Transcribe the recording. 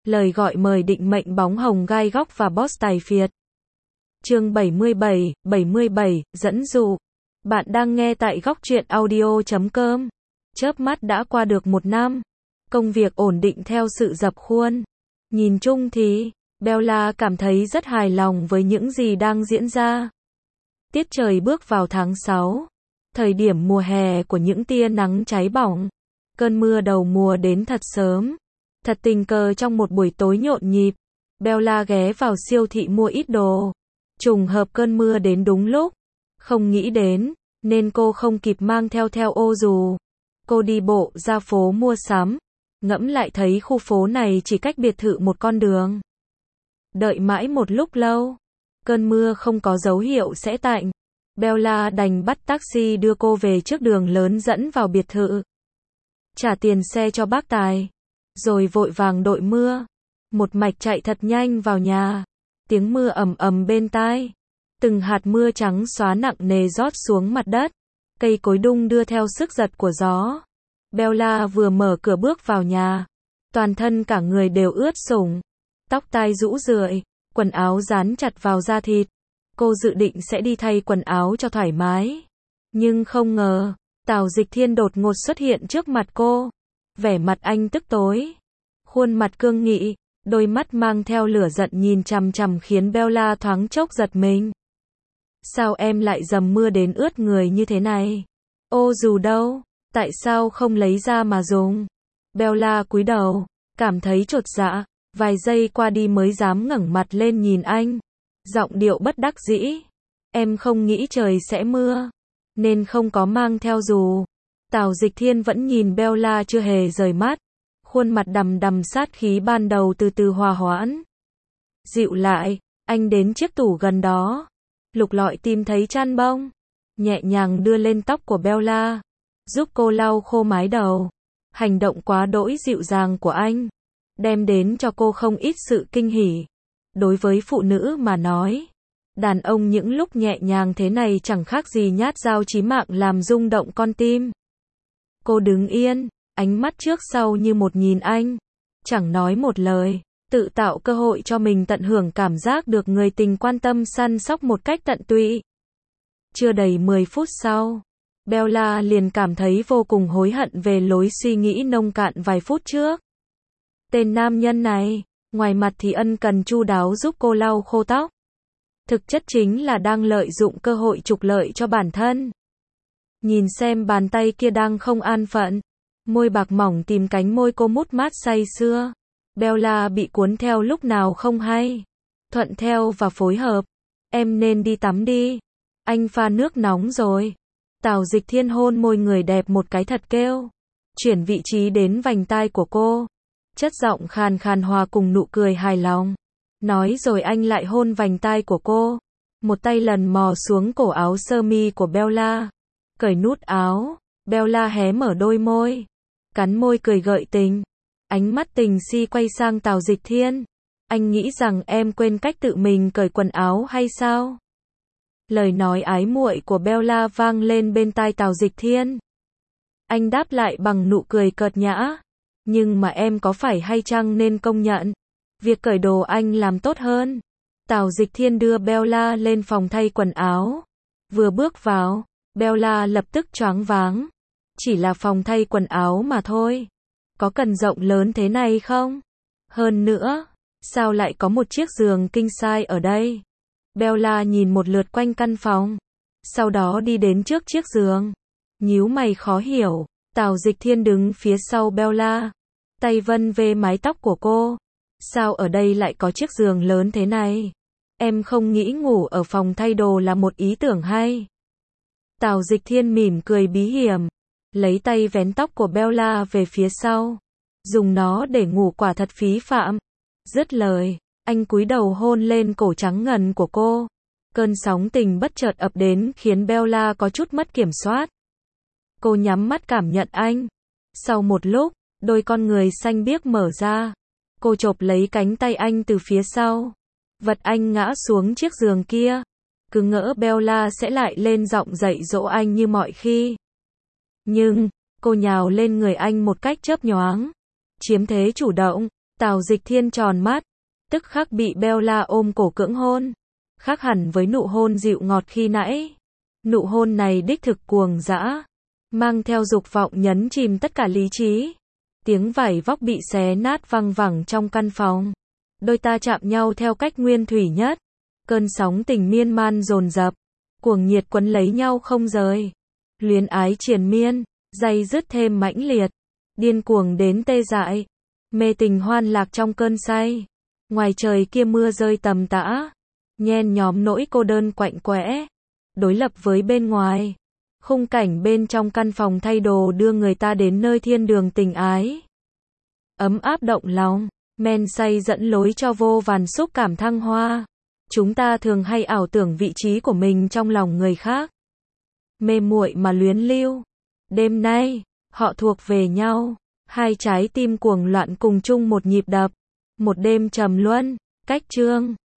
Lời gọi mời định mệnh bóng hồng gai góc và boss tài phiệt. Chương 77, dẫn dụ. Bạn đang nghe tại góc truyện audio.com. Chớp mắt đã qua được 1 năm. Công việc ổn định theo sự dập khuôn. Nhìn chung thì, Bella cảm thấy rất hài lòng với những gì đang diễn ra. Tiết trời bước vào tháng 6. Thời điểm mùa hè của những tia nắng cháy bỏng. Cơn mưa đầu mùa đến thật sớm. Thật tình cờ trong một buổi tối nhộn nhịp, Bella ghé vào siêu thị mua ít đồ. Trùng hợp cơn mưa đến đúng lúc. Không nghĩ đến, nên cô không kịp mang theo ô dù. Cô đi bộ ra phố mua sắm. Ngẫm lại thấy khu phố này chỉ cách biệt thự một con đường. Đợi mãi một lúc lâu. Cơn mưa không có dấu hiệu sẽ tạnh. Bella đành bắt taxi đưa cô về trước đường lớn dẫn vào biệt thự. Trả tiền xe cho bác tài. Rồi vội vàng đội mưa. Một mạch chạy thật nhanh vào nhà. Tiếng mưa ầm ầm bên tai. Từng hạt mưa trắng xóa nặng nề rót xuống mặt đất. Cây cối đung đưa theo sức giật của gió. Bella vừa mở cửa bước vào nhà. Toàn thân cả người đều ướt sũng. Tóc tai rũ rượi. Quần áo dán chặt vào da thịt. Cô dự định sẽ đi thay quần áo cho thoải mái. Nhưng không ngờ, Tào Dịch Thiên đột ngột xuất hiện trước mặt cô. Vẻ mặt anh tức tối. Khuôn mặt cương nghị, đôi mắt mang theo lửa giận nhìn chằm chằm khiến Bella thoáng chốc giật mình. Sao em lại dầm mưa đến ướt người như thế này? Ô dù đâu? Tại sao không lấy ra mà dùng? Bella cúi đầu, cảm thấy chột dạ, vài giây qua đi mới dám ngẩng mặt lên nhìn anh. Giọng điệu bất đắc dĩ. Em không nghĩ trời sẽ mưa, nên không có mang theo dù. Tào Dịch Thiên vẫn nhìn Bella chưa hề rời mắt. Khuôn mặt đằm đằm sát khí ban đầu từ từ hòa hoãn. Dịu lại, anh đến chiếc tủ gần đó. Lục lọi tìm thấy chăn bông. Nhẹ nhàng đưa lên tóc của Bella. Giúp cô lau khô mái đầu. Hành động quá đỗi dịu dàng của anh. Đem đến cho cô không ít sự kinh hỉ. Đối với phụ nữ mà nói. Đàn ông những lúc nhẹ nhàng thế này chẳng khác gì nhát dao chí mạng làm rung động con tim. Cô đứng yên, ánh mắt trước sau như một nhìn anh. Chẳng nói một lời, tự tạo cơ hội cho mình tận hưởng cảm giác được người tình quan tâm săn sóc một cách tận tụy. Chưa đầy 10 phút sau, Bella liền cảm thấy vô cùng hối hận về lối suy nghĩ nông cạn vài phút trước. Tên nam nhân này, ngoài mặt thì ân cần chu đáo giúp cô lau khô tóc. Thực chất chính là đang lợi dụng cơ hội trục lợi cho bản thân. Nhìn xem bàn tay kia đang không an phận. Môi bạc mỏng tìm cánh môi cô mút mát say sưa. Bella bị cuốn theo lúc nào không hay. Thuận theo và phối hợp. Em nên đi tắm đi. Anh pha nước nóng rồi. Tào Dịch Thiên hôn môi người đẹp một cái thật kêu. Chuyển vị trí đến vành tai của cô. Chất giọng khàn khàn hòa cùng nụ cười hài lòng. Nói rồi anh lại hôn vành tai của cô. Một tay lần mò xuống cổ áo sơ mi của Bella. Cởi nút áo. Bella hé mở đôi môi. Cắn môi cười gợi tình. Ánh mắt tình si quay sang Tào Dịch Thiên. Anh nghĩ rằng em quên cách tự mình cởi quần áo hay sao? Lời nói ái muội của Bella vang lên bên tai Tào Dịch Thiên. Anh đáp lại bằng nụ cười cợt nhã. Nhưng mà em có phải hay chăng nên công nhận. Việc cởi đồ anh làm tốt hơn. Tào Dịch Thiên đưa Bella lên phòng thay quần áo. Vừa bước vào, Bella lập tức choáng váng. Chỉ là phòng thay quần áo mà thôi. Có cần rộng lớn thế này không? Hơn nữa, sao lại có một chiếc giường king size ở đây? Bella nhìn một lượt quanh căn phòng. Sau đó đi đến trước chiếc giường. Nhíu mày khó hiểu. Tào Dịch Thiên đứng phía sau Bella. Tay vân về mái tóc của cô. Sao ở đây lại có chiếc giường lớn thế này? Em không nghĩ ngủ ở phòng thay đồ là một ý tưởng hay. Tào Dịch Thiên mỉm cười bí hiểm. Lấy tay vén tóc của Bella về phía sau. Dùng nó để ngủ quả thật phí phạm. Dứt lời, anh cúi đầu hôn lên cổ trắng ngần của cô. Cơn sóng tình bất chợt ập đến khiến Bella có chút mất kiểm soát. Cô nhắm mắt cảm nhận anh. Sau một lúc, đôi con người xanh biếc mở ra. Cô chộp lấy cánh tay anh từ phía sau. Vật anh ngã xuống chiếc giường kia. Cứ ngỡ Bella sẽ lại lên giọng dạy dỗ anh như mọi khi. Nhưng, cô nhào lên người anh một cách chớp nhoáng. Chiếm thế chủ động. Tào Dịch Thiên tròn mắt, tức khắc bị Bella ôm cổ cưỡng hôn. Khác hẳn với nụ hôn dịu ngọt khi nãy. Nụ hôn này đích thực cuồng dã, mang theo dục vọng nhấn chìm tất cả lý trí. Tiếng vải vóc bị xé nát văng vẳng trong căn phòng. Đôi ta chạm nhau theo cách nguyên thủy nhất. Cơn sóng tình miên man dồn dập, cuồng nhiệt quấn lấy nhau không rời. Luyến ái triền miên, day dứt thêm mãnh liệt, điên cuồng đến tê dại, mê tình hoan lạc trong cơn say. Ngoài trời kia mưa rơi tầm tã, nhen nhóm nỗi cô đơn quạnh quẽ, đối lập với bên ngoài. Khung cảnh bên trong căn phòng thay đồ đưa người ta đến nơi thiên đường tình ái. Ấm áp động lòng, men say dẫn lối cho vô vàn xúc cảm thăng hoa. Chúng ta thường hay ảo tưởng vị trí của mình trong lòng người khác. Mê muội mà luyến lưu. Đêm nay, họ thuộc về nhau. Hai trái tim cuồng loạn cùng chung một nhịp đập. Một đêm trầm luân, cách chương.